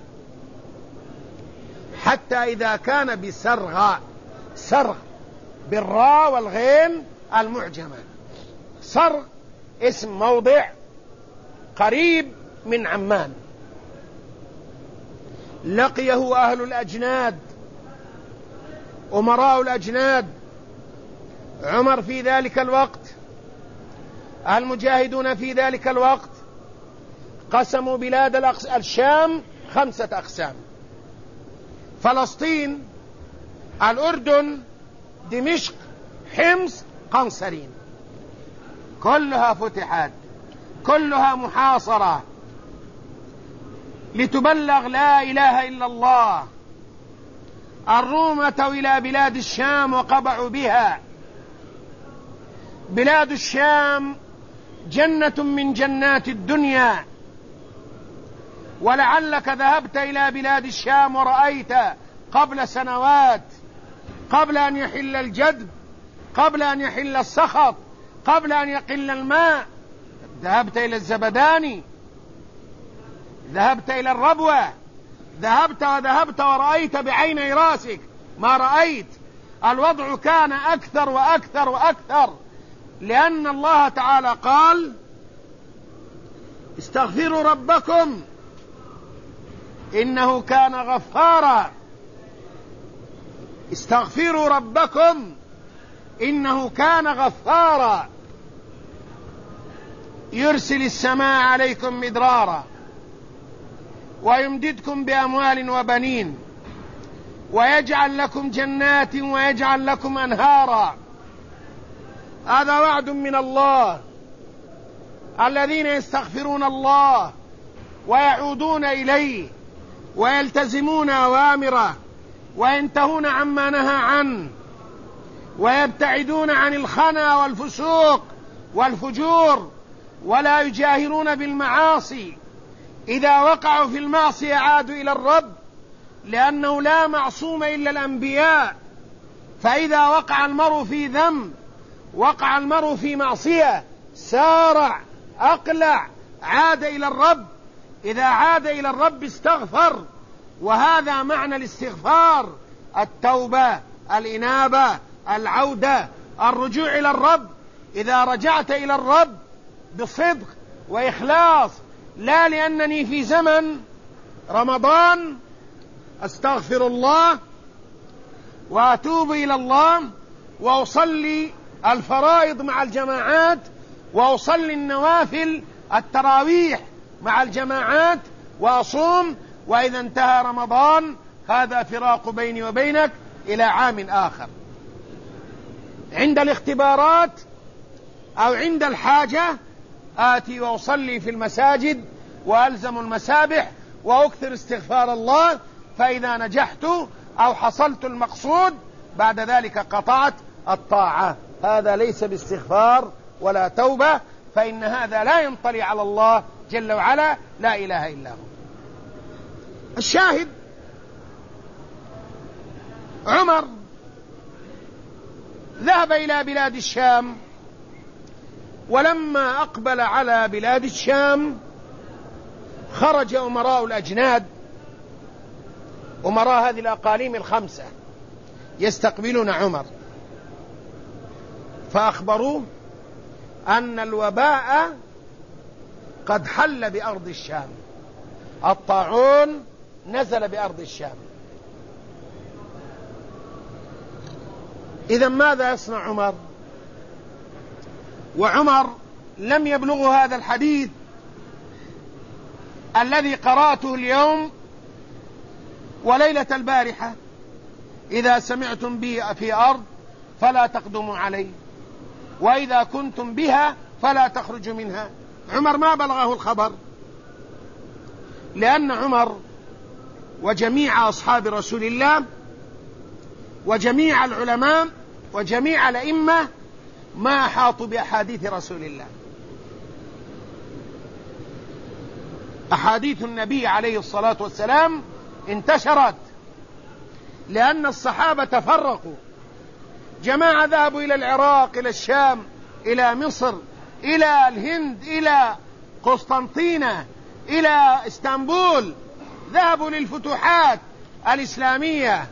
حتى إذا كان بسرغ، سرغ بالراء والغين المعجمة، سرغ اسم موضع قريب من عمان، لقيه أهل الأجناد، أمراء الأجناد، عمر في ذلك الوقت، المجاهدون في ذلك الوقت قسموا بلاد الشام 5 أقسام: فلسطين، الأردن، دمشق، حمص، قنصرين، كلها فتحت، كلها محاصرة لتبلغ لا إله إلا الله. الروم أتوا إلى بلاد الشام وقبعوا بها. بلاد الشام جنة من جنات الدنيا، ولعلك ذهبت إلى بلاد الشام ورأيت قبل سنوات، قبل أن يحل الجدب، قبل أن يحل السخط، قبل أن يقل الماء، ذهبت إلى الزبداني، ذهبت إلى الربوة، ذهبت ورأيت بعيني راسك ما رأيت. الوضع كان أكثر وأكثر وأكثر، لأن الله تعالى قال استغفروا ربكم إنه كان غفارا. استغفروا ربكم إنه كان غفارا يرسل السماء عليكم مدرارا ويمددكم بأموال وبنين ويجعل لكم جنات ويجعل لكم أنهارا. هذا وعد من الله. الذين يستغفرون الله ويعودون إليه ويلتزمون أوامره وينتهون عما نهى عنه ويبتعدون عن الخنا والفسوق والفجور ولا يجاهرون بالمعاصي، إذا وقعوا في المعصية عادوا إلى الرب، لأنه لا معصوم إلا الأنبياء. فإذا وقع المرء في ذنب، وقع المرء في معصية، سارع أقلع عاد إلى الرب. إذا عاد إلى الرب استغفر، وهذا معنى الاستغفار: التوبة، الإنابة، العودة، الرجوع إلى الرب. إذا رجعت إلى الرب بصدق وإخلاص، لا لأنني في زمن رمضان أستغفر الله وأتوب إلى الله وأصلي الفرائض مع الجماعات وأصلي النوافل التراويح مع الجماعات وأصوم، وإذا انتهى رمضان هذا فراق بيني وبينك إلى عام آخر. عند الاختبارات أو عند الحاجة آتي وأصلي في المساجد وألزم المسابح وأكثر استغفار الله، فإذا نجحت أو حصلت المقصود بعد ذلك قطعت الطاعة. هذا ليس باستغفار ولا توبة، فإن هذا لا ينطلي على الله جل وعلا، لا إله إلا هو. الشاهد: عمر ذهب إلى بلاد الشام، ولما أقبل على بلاد الشام خرج أمراء الأجناد، أمراء هذه الأقاليم الخمسة، يستقبلون عمر، فأخبروه أن الوباء قد حل بأرض الشام، الطاعون نزل بأرض الشام. إذن ماذا يصنع عمر؟ وعمر لم يبلغه هذا الحديث الذي قرأته اليوم وليلة البارحة: إذا سمعتم بي في أرض فلا تقدموا عليه، وإذا كنتم بها فلا تخرجوا منها. عمر ما بلغه الخبر، لأن عمر وجميع أصحاب رسول الله وجميع العلماء وجميع الأئمة ما أحاطوا بأحاديث رسول الله. أحاديث النبي عليه الصلاة والسلام انتشرت، لأن الصحابة تفرقوا، جماعة ذهبوا إلى العراق، إلى الشام، إلى مصر، إلى الهند، إلى قسطنطينة، إلى اسطنبول، ذهبوا للفتوحات الإسلامية،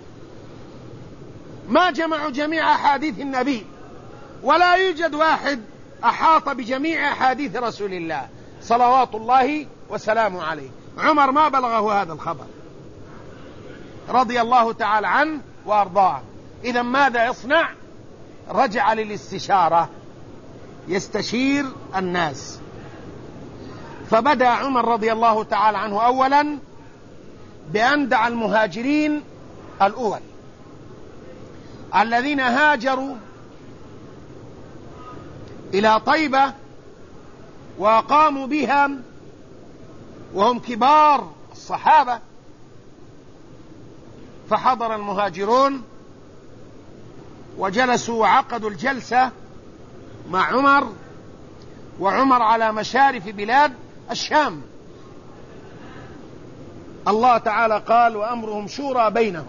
ما جمعوا جميع أحاديث النبي، ولا يوجد واحد أحاط بجميع أحاديث رسول الله صلوات الله وسلامه عليه. عمر ما بلغه هذا الخبر رضي الله تعالى عنه وأرضاه. إذا ماذا يصنع؟ رجع للاستشارة، يستشير الناس. فبدأ عمر رضي الله تعالى عنه أولا بأن دعا المهاجرين الأول الذين هاجروا إلى طيبة وقاموا بها، وهم كبار الصحابة. فحضر المهاجرون وجلسوا وعقدوا الجلسة مع عمر، وعمر على مشارف بلاد الشام. الله تعالى قال: وأمرهم شورى بينهم.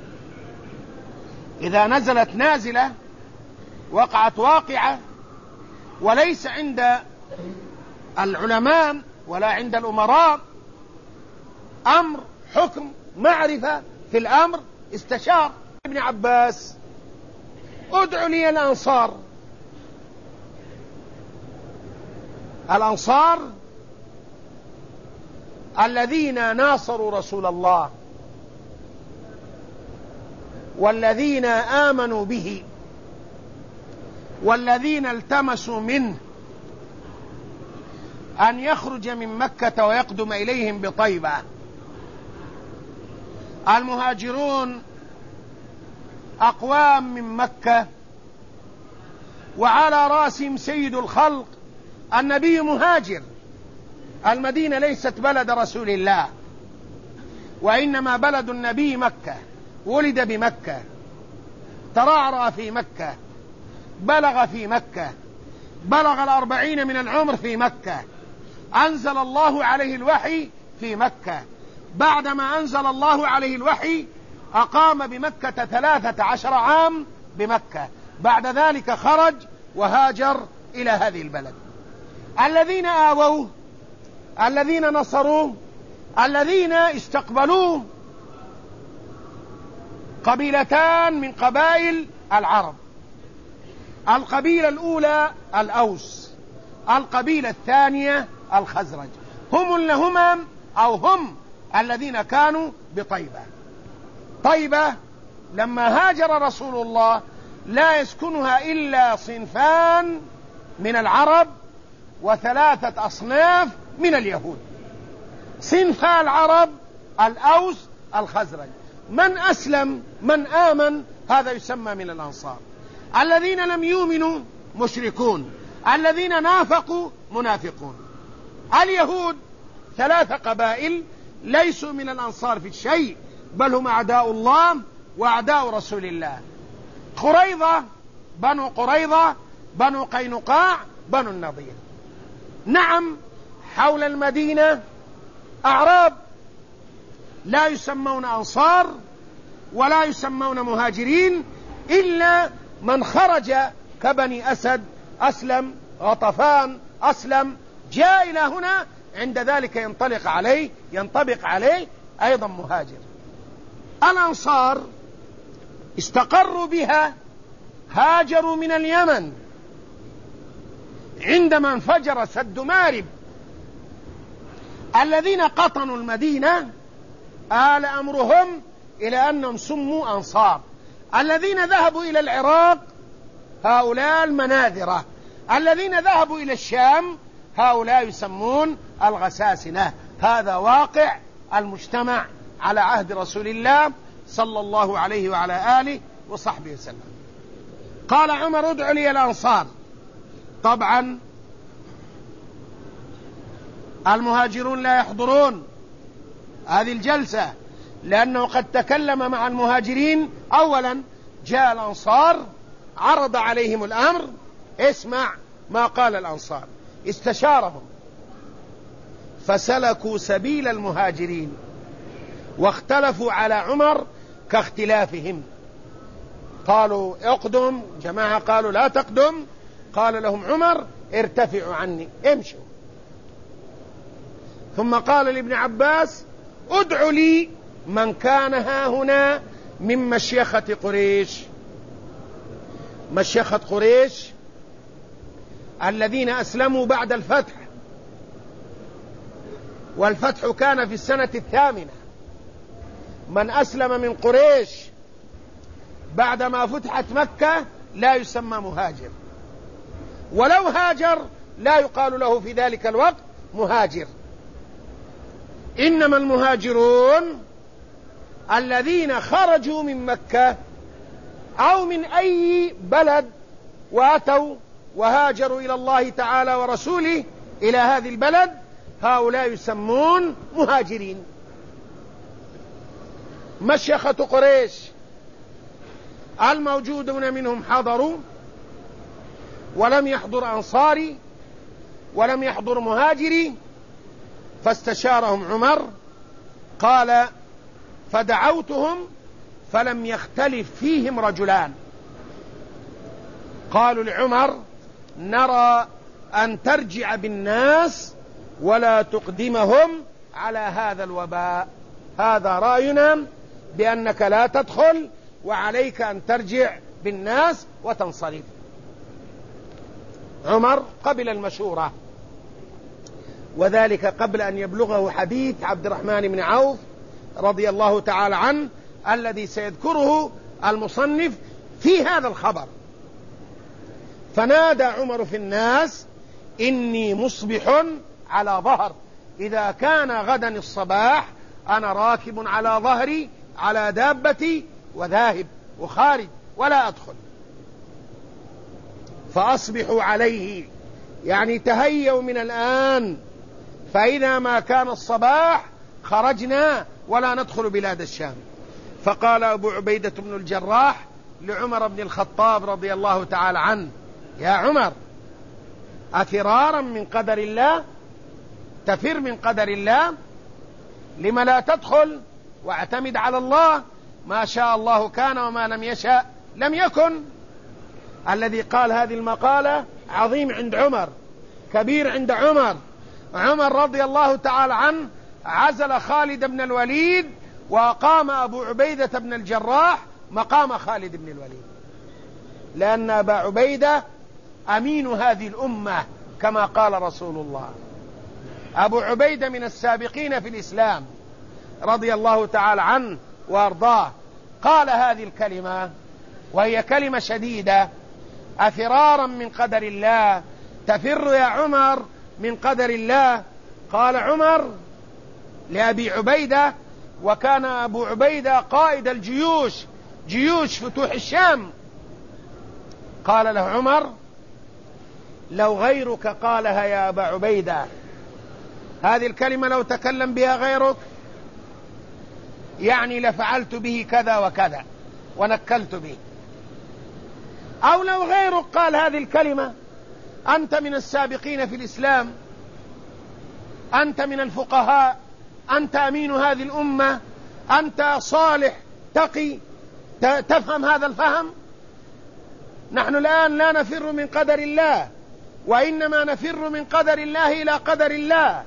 إذا نزلت نازلة وقعت واقعة، وليس عند العلماء ولا عند الأمراء أمر حكم معرفة في الأمر استشار ابن عباس: ادعوا لي الأنصار. الأنصار الذين ناصروا رسول الله والذين آمنوا به والذين التمسوا منه أن يخرج من مكة ويقدم إليهم بطيبة. المهاجرون أقوام من مكة، وعلى رأسهم سيد الخلق النبي مهاجر. المدينة ليست بلد رسول الله، وإنما بلد النبي مكة. ولد بمكة، ترعرع في مكة، بلغ في مكة، بلغ 40 من العمر في مكة، أنزل الله عليه الوحي في مكة. بعدما أنزل الله عليه الوحي أقام بمكة 13 عام بمكة. بعد ذلك خرج وهاجر إلى هذه البلد. الذين آووه، الذين نصروه، الذين استقبلوه قبيلتان من قبائل العرب. القبيلة الأولى الأوس، القبيلة الثانية الخزرج. هم الذين كانوا بطيبة. طيبة لما هاجر رسول الله لا يسكنها إلا صنفان من العرب وثلاثة أصناف من اليهود. صنفا العرب الأوس الخزرج. من أسلم من آمن هذا يسمى من الأنصار. الذين لم يؤمنوا مشركون، الذين نافقوا منافقون. اليهود 3 قبائل ليسوا من الأنصار في شيء، بل هم أعداء الله وأعداء رسول الله. قريظة، بنو قريظة، بنو قينقاع، بنو النضير. نعم، حول المدينة أعراب لا يسمون أنصار ولا يسمون مهاجرين إلا من خرج كبني أسد أسلم، غطفان أسلم، جاء إلى هنا، عند ذلك ينطبق عليه أيضا مهاجر. الأنصار استقروا بها، هاجروا من اليمن عندما انفجر سد مارب. الذين قطنوا المدينة آل أمرهم إلى أنهم سموا أنصار. الذين ذهبوا إلى العراق هؤلاء المناذرة. الذين ذهبوا إلى الشام هؤلاء يسمون الغساسنة. هذا واقع المجتمع على عهد رسول الله صلى الله عليه وعلى آله وصحبه وسلم. قال عمر: ادع لي الأنصار. طبعا المهاجرون لا يحضرون هذه الجلسة، لأنه قد تكلم مع المهاجرين. أولا جاء الأنصار عرض عليهم الأمر. اسمع ما قال الأنصار: استشارهم فسلكوا سبيل المهاجرين واختلفوا على عمر كاختلافهم. قالوا اقدم، جماعة قالوا لا تقدم. قال لهم عمر: ارتفعوا عني، امشوا. ثم قال لابن عباس: ادعوا لي من كان هاهنا من مشيخة قريش. مشيخة قريش الذين أسلموا بعد الفتح، والفتح كان في السنة 8. من أسلم من قريش بعدما فتحت مكة لا يسمى مهاجر، ولو هاجر لا يقال له في ذلك الوقت مهاجر. إنما المهاجرون الذين خرجوا من مكة أو من أي بلد وأتوا وهاجروا إلى الله تعالى ورسوله إلى هذه البلد، هؤلاء يسمون مهاجرين. مشيخة قريش الموجودون منهم حضروا، ولم يحضر أنصاري ولم يحضر مهاجري. فاستشارهم عمر. قال: فدعوتهم فلم يختلف فيهم رجلان. قالوا لعمر: نرى أن ترجع بالناس ولا تقدمهم على هذا الوباء. هذا رأينا بأنك لا تدخل وعليك أن ترجع بالناس وتنصرف. عمر قبل المشورة، وذلك قبل أن يبلغه حديث عبد الرحمن بن عوف رضي الله تعالى عنه الذي سيذكره المصنف في هذا الخبر. فنادى عمر في الناس: إني مصبح على ظهر، إذا كان غدا الصباح أنا راكب على ظهري على دابتي وذاهب وخارج ولا أدخل، فأصبحوا عليه، يعني تهيئوا من الآن، فإذا ما كان الصباح خرجنا ولا ندخل بلاد الشام. فقال أبو عبيدة بن الجراح لعمر بن الخطاب رضي الله تعالى عنه: يا عمر، أفرارا من قدر الله؟ تفر من قدر الله؟ لم لا تدخل واعتمد على الله؟ ما شاء الله كان وما لم يشاء لم يكن. الذي قال هذه المقالة عظيم عند عمر، كبير عند عمر. عمر رضي الله تعالى عنه عزل خالد بن الوليد وقام أبو عبيدة بن الجراح مقام خالد بن الوليد، لأن أبا عبيدة أمين هذه الأمة كما قال رسول الله. أبو عبيدة من السابقين في الإسلام رضي الله تعالى عنه وأرضاه، قال هذه الكلمة وهي كلمة شديدة: أفرارا من قدر الله؟ تفر يا عمر من قدر الله؟ قال عمر لأبي عبيدة، وكان أبو عبيدة قائد الجيوش، جيوش فتوح الشام، قال له عمر: لو غيرك قالها يا أبا عبيدة، هذه الكلمة لو تكلم بها غيرك يعني لفعلت به كذا وكذا ونكلت به. أو لو غيرك قال هذه الكلمة، أنت من السابقين في الإسلام، أنت من الفقهاء، أنت أمين هذه الأمة، أنت صالح تقي، تفهم هذا الفهم. نحن الآن لا نفر من قدر الله، وإنما نفر من قدر الله إلى قدر الله.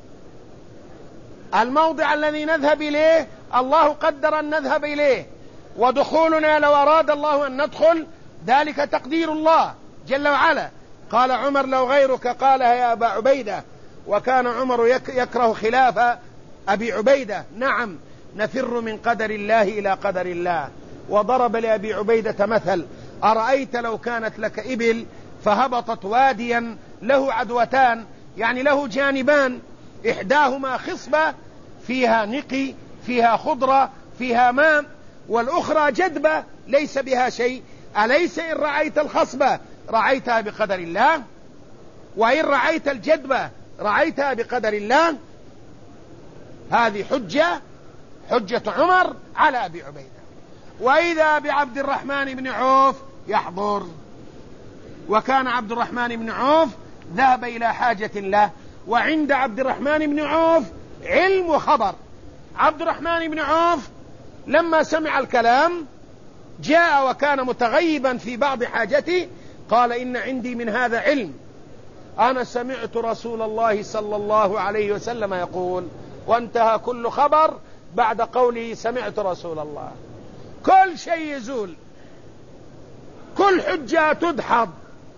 الموضع الذي نذهب إليه الله قدر أن نذهب إليه، ودخولنا لو أراد الله أن ندخل ذلك تقدير الله جل وعلا. قال عمر: لو غيرك قالها يا أبا عبيدة. وكان عمر يكره خلاف أبي عبيدة. نعم، نفر من قدر الله إلى قدر الله. وضرب لأبي عبيدة مثل: أرأيت لو كانت لك إبل فهبطت واديا له عدوتان، يعني له جانبان، إحداهما خصبة فيها نقي فيها خضرة فيها ماء، والأخرى جدبة ليس بها شيء، أليس إن رعيت الخصبة رعيتها بقدر الله؟ وإن رعيت الجدبة رعيتها بقدر الله؟ هذه حجة عمر على أبي عبيدة. وإذا بعبد الرحمن بن عوف يحضر، وكان عبد الرحمن بن عوف ذهب إلى حاجة له، وعند عبد الرحمن بن عوف علم وخبر. عبد الرحمن بن عوف لما سمع الكلام جاء وكان متغيبا في بعض حاجته، قال: إن عندي من هذا علم، أنا سمعت رسول الله صلى الله عليه وسلم يقول، وانتهى كل خبر بعد قوله سمعت رسول الله. كل شيء يزول، كل حجة تدحض،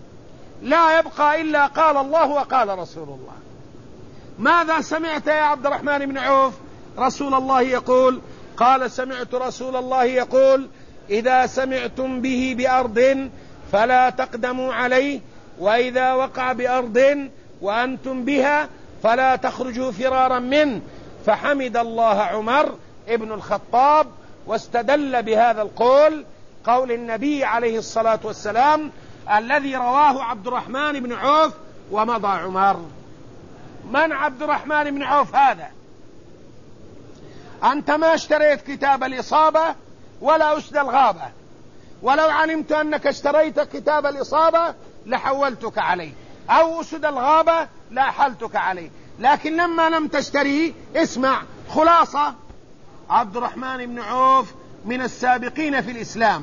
لا يبقى إلا قال الله وقال رسول الله. ماذا سمعت يا عبد الرحمن بن عوف؟ رسول الله يقول. قال: سمعت رسول الله يقول: إذا سمعتم به بأرض فلا تقدموا عليه، وإذا وقع بأرض وأنتم بها فلا تخرجوا فرارا منه. فحمد الله عمر ابن الخطاب، واستدل بهذا القول قول النبي عليه الصلاة والسلام الذي رواه عبد الرحمن بن عوف: ومضى عمر. من عبد الرحمن بن عوف هذا؟ أنت ما اشتريت كتاب الإصابة ولا أسد الغابة، ولو علمت أنك اشتريت كتاب الإصابة لحولتك عليه، أو أسد الغابة لأحلتك عليه، لكن لما لم تشتريه اسمع خلاصة: عبد الرحمن بن عوف من السابقين في الإسلام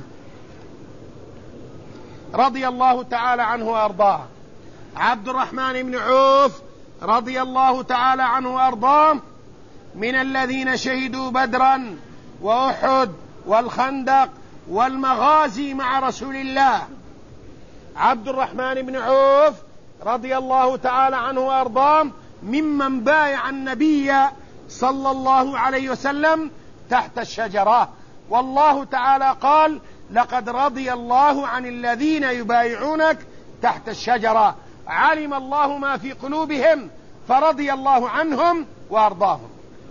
رضي الله تعالى عنه وأرضاه. عبد الرحمن بن عوف رضي الله تعالى عنه وأرضاه من الذين شهدوا بدرا وأحد والخندق والمغازي مع رسول الله. عبد الرحمن بن عوف رضي الله تعالى عنه وأرضاه ممن بايع النبي صلى الله عليه وسلم تحت الشجرة، والله تعالى قال: لقد رضي الله عن الذين يبايعونك تحت الشجرة علم الله ما في قلوبهم فرضي الله عنهم وأرضاهم.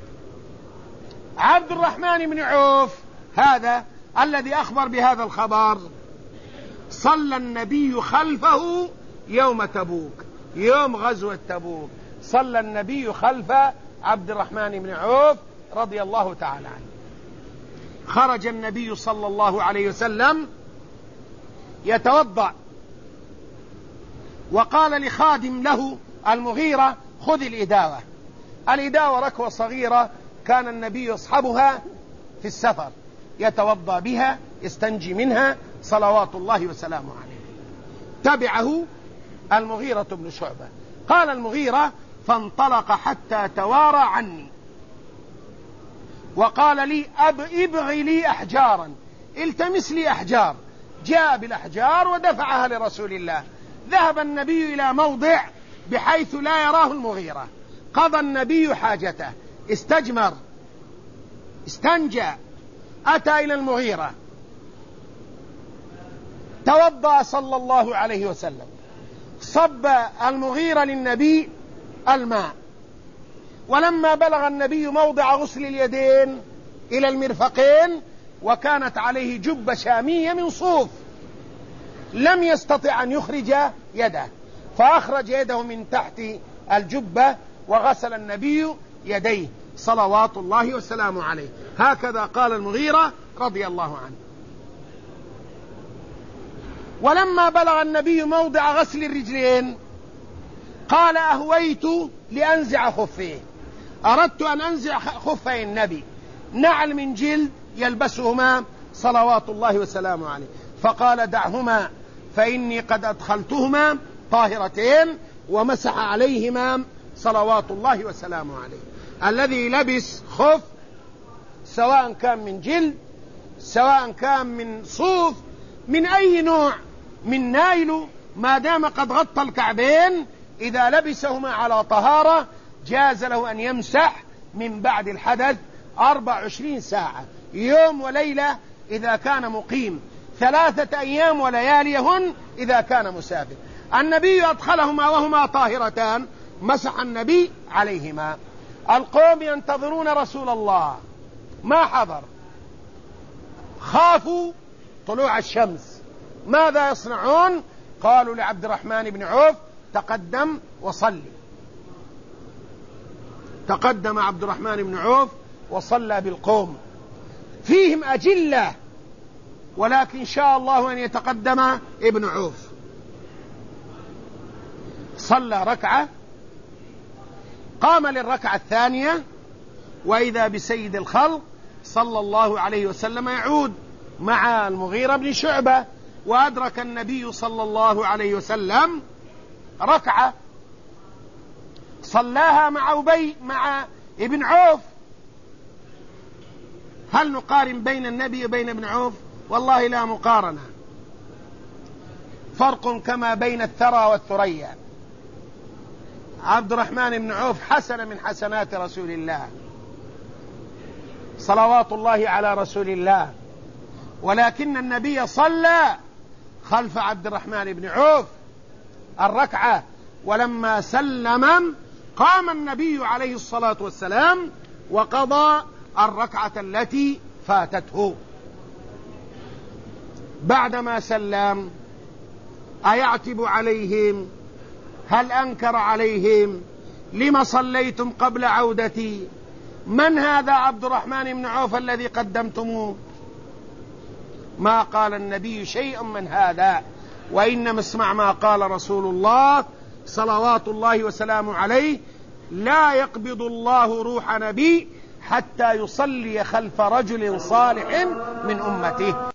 عبد الرحمن بن عوف هذا الذي أخبر بهذا الخبر صلى النبي خلفه يوم تبوك، يوم غزوة تبوك صلى النبي خلف عبد الرحمن بن عوف رضي الله تعالى عنه. خرج النبي صلى الله عليه وسلم يتوضأ، وقال لخادم له المغيرة: خذ الإداوة. الإداوة ركوة صغيرة كان النبي يصحبها في السفر يتوضأ بها يستنجي منها صلوات الله وسلامه عليه. تبعه المغيرة بن شعبة. قال المغيرة: فانطلق حتى توارى عني وقال لي: ابغ لي أحجارا، التمس لي أحجار. جاء بالأحجار ودفعها لرسول الله. ذهب النبي إلى موضع بحيث لا يراه المغيرة، قضى النبي حاجته، استجمر، استنجى، أتى إلى المغيرة، توضأ صلى الله عليه وسلم، صب المغيرة للنبي الماء، ولما بلغ النبي موضع غسل اليدين إلى المرفقين وكانت عليه جبة شامية من صوف لم يستطع أن يخرج يده، فأخرج يده من تحت الجبة وغسل النبي يديه صلوات الله وسلامه عليه. هكذا قال المغيرة رضي الله عنه. ولما بلغ النبي موضع غسل الرجلين قال: أهويت لأنزع خفيه، أردت أن أنزع خفي النبي، نعل من جلد يلبسهما صلوات الله وسلامه عليه، فقال: دعهما فإني قد أدخلتهما طاهرتين، ومسح عليهما صلوات الله وسلامه عليه. الذي لبس خف سواء كان من جلد سواء كان من صوف من أي نوع من نايل، ما دام قد غطى الكعبين، إذا لبسهما على طهارة جاز له أن يمسح من بعد الحدث 24 ساعة، يوم وليلة إذا كان مقيم، 3 أيام ولياليهن إذا كان مسافر. النبي أدخلهما وهما طاهرتان، مسح النبي عليهما. القوم ينتظرون رسول الله، ما حضر، خافوا طلوع الشمس، ماذا يصنعون؟ قالوا لعبد الرحمن بن عوف: تقدم وصلي. تقدم عبد الرحمن بن عوف وصلى بالقوم، فيهم أجلة، ولكن شاء الله أن يتقدم ابن عوف. صلى ركعة، قام للركعة الثانية، وإذا بسيد الخلق صلى الله عليه وسلم يعود مع المغيرة بن شعبة، وأدرك النبي صلى الله عليه وسلم ركعة صلاها مع ابن عوف. هل نقارن بين النبي وبين ابن عوف؟ والله لا مقارنة، فرق كما بين الثرى والثريا. عبد الرحمن بن عوف حسنة من حسنات رسول الله صلوات الله على رسول الله، ولكن النبي صلى خلف عبد الرحمن بن عوف الركعة، ولما سلم قام النبي عليه الصلاة والسلام وقضى الركعة التي فاتته. بعدما سلم أيعتب عليهم؟ هل أنكر عليهم؟ لما صليتم قبل عودتي؟ من هذا عبد الرحمن بن عوف الذي قدمتموه؟ ما قال النبي شيئا من هذا، وإنما اسمع ما قال رسول الله صلوات الله وسلامه عليه: لا يقبض الله روح نبي حتى يصلي خلف رجل صالح من أمته.